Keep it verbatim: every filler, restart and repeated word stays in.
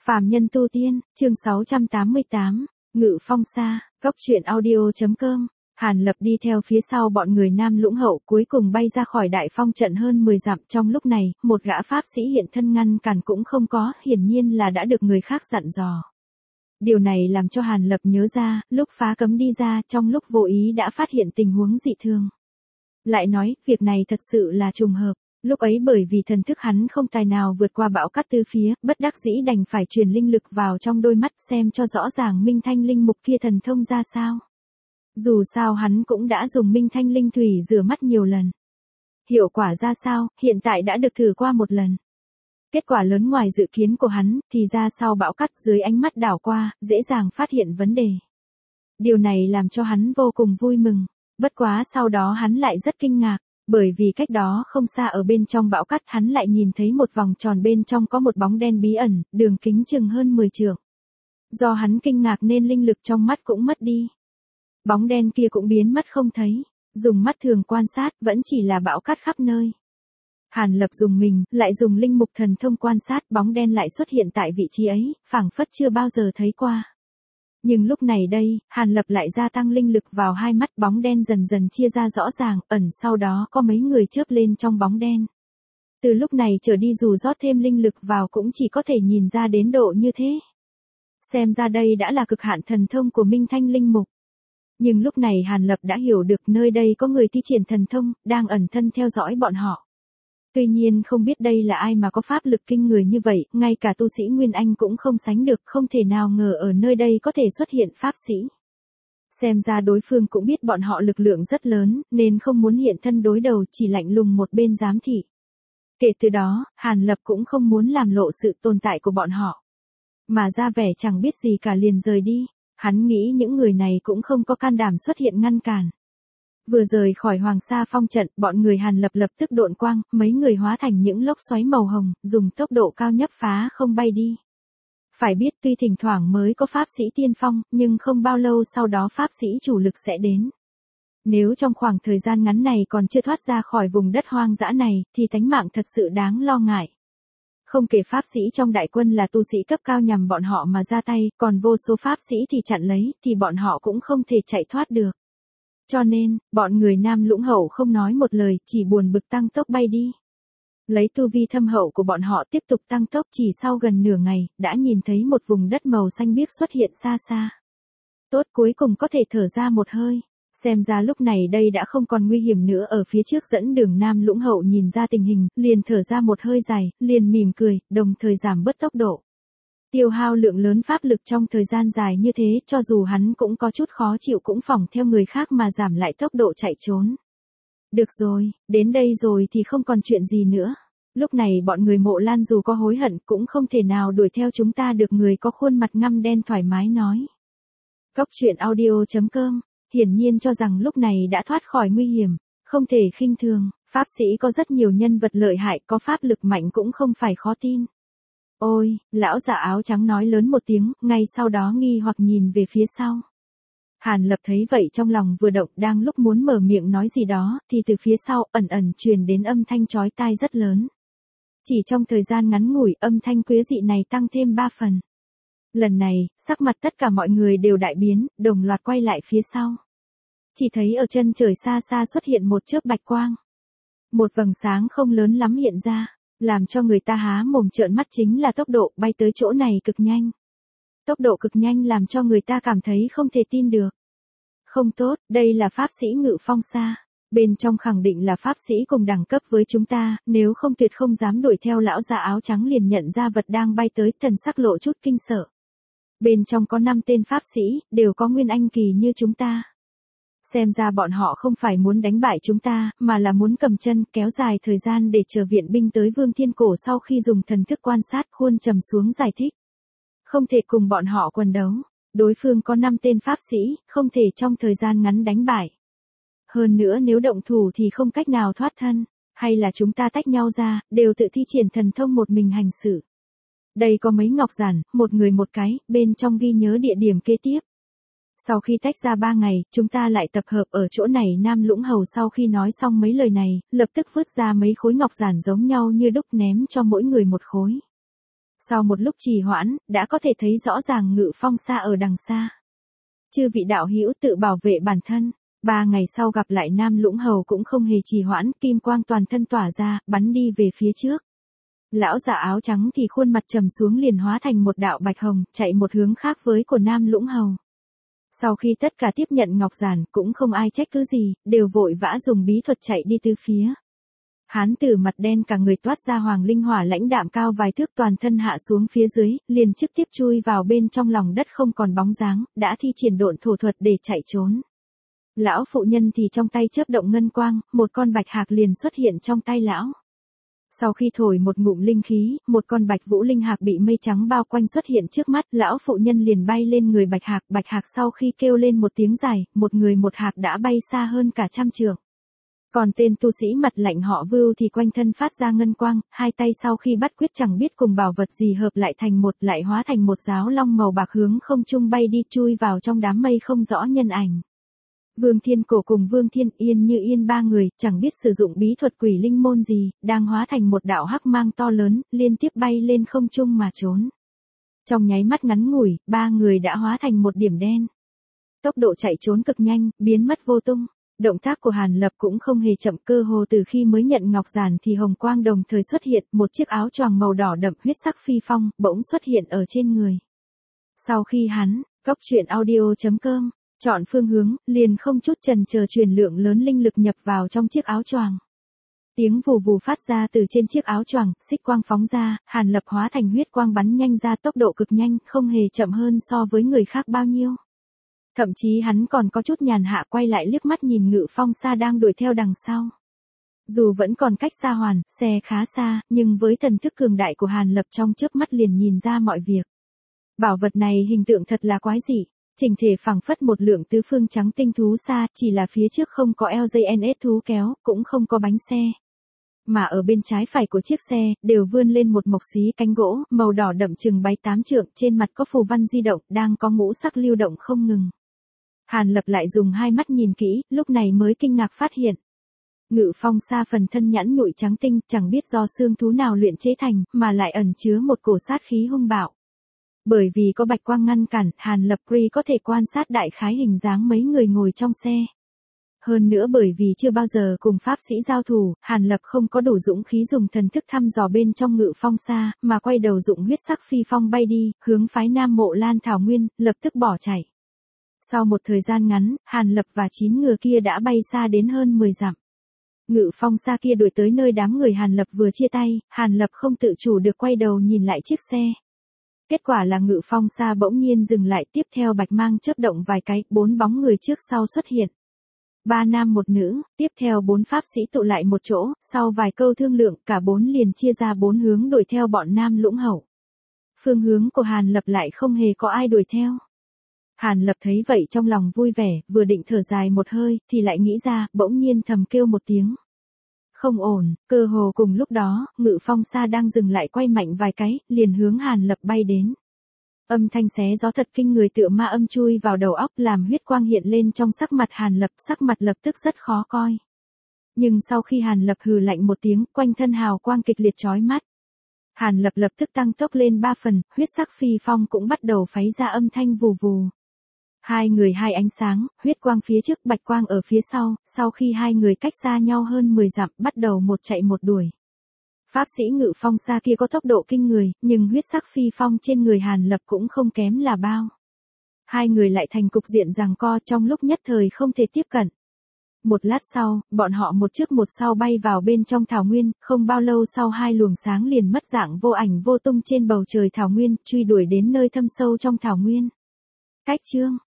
Phàm nhân tu tiên, chương sáu trăm tám mươi tám, Ngự Phong Sa, Cốc truyện audio.com. Hàn Lập đi theo phía sau bọn người Nam Lũng Hậu cuối cùng bay ra khỏi đại phong trận hơn mười dặm. Trong lúc này, một gã pháp sĩ hiện thân ngăn cản cũng không có, hiển nhiên là đã được người khác dặn dò. Điều này làm cho Hàn Lập nhớ ra, lúc phá cấm đi ra, trong lúc vô ý đã phát hiện tình huống dị thường. Lại nói, việc này thật sự là trùng hợp. Lúc ấy bởi vì thần thức hắn không tài nào vượt qua bão cát tứ phía, bất đắc dĩ đành phải truyền linh lực vào trong đôi mắt xem cho rõ ràng Minh Thanh Linh Mục kia thần thông ra sao. Dù sao hắn cũng đã dùng Minh Thanh Linh Thủy rửa mắt nhiều lần. Hiệu quả ra sao, hiện tại đã được thử qua một lần. Kết quả lớn ngoài dự kiến của hắn, thì ra sau bão cát dưới ánh mắt đảo qua, dễ dàng phát hiện vấn đề. Điều này làm cho hắn vô cùng vui mừng. Bất quá sau đó hắn lại rất kinh ngạc. Bởi vì cách đó không xa ở bên trong bão cát hắn lại nhìn thấy một vòng tròn bên trong có một bóng đen bí ẩn, đường kính chừng hơn mười trượng. Do hắn kinh ngạc nên linh lực trong mắt cũng mất đi. Bóng đen kia cũng biến mất không thấy, dùng mắt thường quan sát vẫn chỉ là bão cát khắp nơi. Hàn Lập dùng mình, lại dùng linh mục thần thông quan sát bóng đen lại xuất hiện tại vị trí ấy, phảng phất chưa bao giờ thấy qua. Nhưng lúc này đây, Hàn Lập lại gia tăng linh lực vào hai mắt bóng đen dần dần chia ra rõ ràng, ẩn sau đó có mấy người chớp lên trong bóng đen. Từ lúc này trở đi dù rót thêm linh lực vào cũng chỉ có thể nhìn ra đến độ như thế. Xem ra đây đã là cực hạn thần thông của Minh Thanh Linh Mục. Nhưng lúc này Hàn Lập đã hiểu được nơi đây có người thi triển thần thông, đang ẩn thân theo dõi bọn họ. Tuy nhiên không biết đây là ai mà có pháp lực kinh người như vậy, ngay cả tu sĩ Nguyên Anh cũng không sánh được, không thể nào ngờ ở nơi đây có thể xuất hiện pháp sĩ. Xem ra đối phương cũng biết bọn họ lực lượng rất lớn, nên không muốn hiện thân đối đầu, chỉ lạnh lùng một bên giám thị. Kể từ đó, Hàn Lập cũng không muốn làm lộ sự tồn tại của bọn họ. Mà ra vẻ chẳng biết gì cả liền rời đi, hắn nghĩ những người này cũng không có can đảm xuất hiện ngăn cản. Vừa rời khỏi Hoàng Sa Phong trận, bọn người Hàn Lập lập tức độn quang, mấy người hóa thành những lốc xoáy màu hồng, dùng tốc độ cao nhấp phá không bay đi. Phải biết tuy thỉnh thoảng mới có pháp sĩ tiên phong, nhưng không bao lâu sau đó pháp sĩ chủ lực sẽ đến. Nếu trong khoảng thời gian ngắn này còn chưa thoát ra khỏi vùng đất hoang dã này, thì tánh mạng thật sự đáng lo ngại. Không kể pháp sĩ trong đại quân là tu sĩ cấp cao nhằm bọn họ mà ra tay, còn vô số pháp sĩ thì chặn lấy, thì bọn họ cũng không thể chạy thoát được. Cho nên, bọn người Nam Lũng Hậu không nói một lời, chỉ buồn bực tăng tốc bay đi. Lấy tu vi thâm hậu của bọn họ tiếp tục tăng tốc, chỉ sau gần nửa ngày, đã nhìn thấy một vùng đất màu xanh biếc xuất hiện xa xa. Tốt, cuối cùng có thể thở ra một hơi. Xem ra lúc này đây đã không còn nguy hiểm nữa. Ở phía trước dẫn đường Nam Lũng Hậu nhìn ra tình hình, liền thở ra một hơi dài, liền mỉm cười, đồng thời giảm bớt tốc độ. Tiêu hao lượng lớn pháp lực trong thời gian dài như thế, cho dù hắn cũng có chút khó chịu cũng phỏng theo người khác mà giảm lại tốc độ chạy trốn. Được rồi, đến đây rồi thì không còn chuyện gì nữa. Lúc này bọn người Mộ Lan dù có hối hận cũng không thể nào đuổi theo chúng ta được, người có khuôn mặt ngăm đen thoải mái nói. Cốc truyện audio.com, hiển nhiên cho rằng lúc này đã thoát khỏi nguy hiểm, không thể khinh thường, pháp sĩ có rất nhiều nhân vật lợi hại, có pháp lực mạnh cũng không phải khó tin. Ôi, lão già áo trắng nói lớn một tiếng, ngay sau đó nghi hoặc nhìn về phía sau. Hàn Lập thấy vậy trong lòng vừa động, đang lúc muốn mở miệng nói gì đó, thì từ phía sau ẩn ẩn truyền đến âm thanh chói tai rất lớn. Chỉ trong thời gian ngắn ngủi, âm thanh quái dị này tăng thêm ba phần. Lần này, sắc mặt tất cả mọi người đều đại biến, đồng loạt quay lại phía sau. Chỉ thấy ở chân trời xa xa xuất hiện một chớp bạch quang. Một vầng sáng không lớn lắm hiện ra. Làm cho người ta há mồm trợn mắt chính là tốc độ bay tới chỗ này cực nhanh. Tốc độ cực nhanh làm cho người ta cảm thấy không thể tin được. Không tốt, đây là pháp sĩ Ngự Phong Sa. Bên trong khẳng định là pháp sĩ cùng đẳng cấp với chúng ta, nếu không tuyệt không dám đuổi theo. Lão già áo trắng liền nhận ra vật đang bay tới, thần sắc lộ chút kinh sợ. Bên trong có năm tên pháp sĩ, đều có nguyên anh kỳ như chúng ta. Xem ra bọn họ không phải muốn đánh bại chúng ta, mà là muốn cầm chân, kéo dài thời gian để chờ viện binh tới. Vương Thiên Cổ sau khi dùng thần thức quan sát, khuôn trầm xuống giải thích. Không thể cùng bọn họ quần đấu. Đối phương có năm tên pháp sĩ, không thể trong thời gian ngắn đánh bại. Hơn nữa nếu động thủ thì không cách nào thoát thân. Hay là chúng ta tách nhau ra, đều tự thi triển thần thông một mình hành xử. Đây có mấy ngọc giản, một người một cái, bên trong ghi nhớ địa điểm kế tiếp. Sau khi tách ra ba ngày, chúng ta lại tập hợp ở chỗ này. Nam Lũng Hầu sau khi nói xong mấy lời này, lập tức vứt ra mấy khối ngọc giản giống nhau như đúc ném cho mỗi người một khối. Sau một lúc trì hoãn, đã có thể thấy rõ ràng Ngự Phong Sa ở đằng xa. Chư vị đạo hữu tự bảo vệ bản thân. Ba ngày sau gặp lại Nam Lũng Hầu cũng không hề trì hoãn, kim quang toàn thân tỏa ra, bắn đi về phía trước. Lão già áo trắng thì khuôn mặt trầm xuống liền hóa thành một đạo bạch hồng, chạy một hướng khác với của Nam Lũng Hầu. Sau khi tất cả tiếp nhận ngọc giản, cũng không ai trách cứ gì, đều vội vã dùng bí thuật chạy đi tứ phía. Hán tử mặt đen cả người toát ra hoàng linh hỏa lãnh đạm cao vài thước, toàn thân hạ xuống phía dưới, liền trực tiếp chui vào bên trong lòng đất không còn bóng dáng, đã thi triển độn thổ thuật để chạy trốn. Lão phụ nhân thì trong tay chớp động ngân quang, một con bạch hạc liền xuất hiện trong tay lão. Sau khi thổi một ngụm linh khí, một con bạch vũ linh hạc bị mây trắng bao quanh xuất hiện trước mắt, lão phụ nhân liền bay lên người bạch hạc, bạch hạc sau khi kêu lên một tiếng dài, một người một hạc đã bay xa hơn cả trăm trượng. Còn tên tu sĩ mặt lạnh họ Vưu thì quanh thân phát ra ngân quang, hai tay sau khi bắt quyết chẳng biết cùng bảo vật gì hợp lại thành một, lại hóa thành một giáo long màu bạc hướng không trung bay đi, chui vào trong đám mây không rõ nhân ảnh. Vương Thiên Cổ cùng Vương Thiên Yên Như Yên ba người, chẳng biết sử dụng bí thuật quỷ linh môn gì, đang hóa thành một đạo hắc mang to lớn, liên tiếp bay lên không trung mà trốn. Trong nháy mắt ngắn ngủi, ba người đã hóa thành một điểm đen. Tốc độ chạy trốn cực nhanh, biến mất vô tung. Động tác của Hàn Lập cũng không hề chậm, cơ hồ từ khi mới nhận ngọc giản thì hồng quang đồng thời xuất hiện, một chiếc áo choàng màu đỏ đậm huyết sắc phi phong, bỗng xuất hiện ở trên người. Sau khi hắn, góc truyện audio chấm com, chọn phương hướng, liền không chút chần chờ truyền lượng lớn linh lực nhập vào trong chiếc áo choàng. Tiếng vù vù phát ra từ trên chiếc áo choàng, xích quang phóng ra, Hàn Lập hóa thành huyết quang bắn nhanh ra, tốc độ cực nhanh, không hề chậm hơn so với người khác bao nhiêu. Thậm chí hắn còn có chút nhàn hạ quay lại liếc mắt nhìn Ngự Phong Sa đang đuổi theo đằng sau. Dù vẫn còn cách xa hoàn, xe khá xa, nhưng với thần thức cường đại của Hàn Lập trong chớp mắt liền nhìn ra mọi việc. Bảo vật này hình tượng thật là quái dị, chỉnh thể phẳng phất một lượng tứ phương trắng tinh thú xa, chỉ là phía trước không có lờ giê en ét thú kéo, cũng không có bánh xe. Mà ở bên trái phải của chiếc xe, đều vươn lên một mộc xí cánh gỗ, màu đỏ đậm chừng bảy tám trượng, trên mặt có phù văn di động, đang có ngũ sắc lưu động không ngừng. Hàn Lập lại dùng hai mắt nhìn kỹ, lúc này mới kinh ngạc phát hiện. Ngự Phong Sa phần thân nhẵn nhụi trắng tinh, chẳng biết do xương thú nào luyện chế thành, mà lại ẩn chứa một cổ sát khí hung bạo. Bởi vì có bạch quang ngăn cản, Hàn Lập Kri có thể quan sát đại khái hình dáng mấy người ngồi trong xe. Hơn nữa bởi vì chưa bao giờ cùng pháp sĩ giao thủ, Hàn Lập không có đủ dũng khí dùng thần thức thăm dò bên trong Ngự Phong Sa, mà quay đầu dụng huyết sắc phi phong bay đi, hướng phái Nam Mộ Lan Thảo Nguyên, lập tức bỏ chạy. Sau một thời gian ngắn, Hàn Lập và chín người kia đã bay xa đến hơn mười dặm. Ngự Phong Sa kia đuổi tới nơi đám người Hàn Lập vừa chia tay, Hàn Lập không tự chủ được quay đầu nhìn lại chiếc xe. Kết quả là Ngự Phong Sa bỗng nhiên dừng lại, tiếp theo bạch mang chớp động vài cái, bốn bóng người trước sau xuất hiện. Ba nam một nữ, tiếp theo bốn pháp sĩ tụ lại một chỗ, sau vài câu thương lượng, cả bốn liền chia ra bốn hướng đuổi theo bọn Nam Lũng Hầu. Phương hướng của Hàn Lập lại không hề có ai đuổi theo. Hàn Lập thấy vậy trong lòng vui vẻ, vừa định thở dài một hơi, thì lại nghĩ ra, bỗng nhiên thầm kêu một tiếng. Không ổn, cơ hồ cùng lúc đó, Ngự Phong Sa đang dừng lại quay mạnh vài cái, liền hướng Hàn Lập bay đến. Âm thanh xé gió thật kinh người tựa ma âm chui vào đầu óc, làm huyết quang hiện lên trong sắc mặt Hàn Lập, sắc mặt lập tức rất khó coi. Nhưng sau khi Hàn Lập hừ lạnh một tiếng, quanh thân hào quang kịch liệt chói mắt. Hàn Lập lập tức tăng tốc lên ba phần, huyết sắc phi phong cũng bắt đầu pháy ra âm thanh vù vù. Hai người hai ánh sáng, huyết quang phía trước, bạch quang ở phía sau, sau khi hai người cách xa nhau hơn mười dặm, bắt đầu một chạy một đuổi. Pháp sĩ Ngự Phong Sa kia có tốc độ kinh người, nhưng huyết sắc phi phong trên người Hàn Lập cũng không kém là bao. Hai người lại thành cục diện giằng co, trong lúc nhất thời không thể tiếp cận. Một lát sau, bọn họ một trước một sau bay vào bên trong thảo nguyên, không bao lâu sau hai luồng sáng liền mất dạng vô ảnh vô tung trên bầu trời thảo nguyên, truy đuổi đến nơi thâm sâu trong thảo nguyên. Cách chương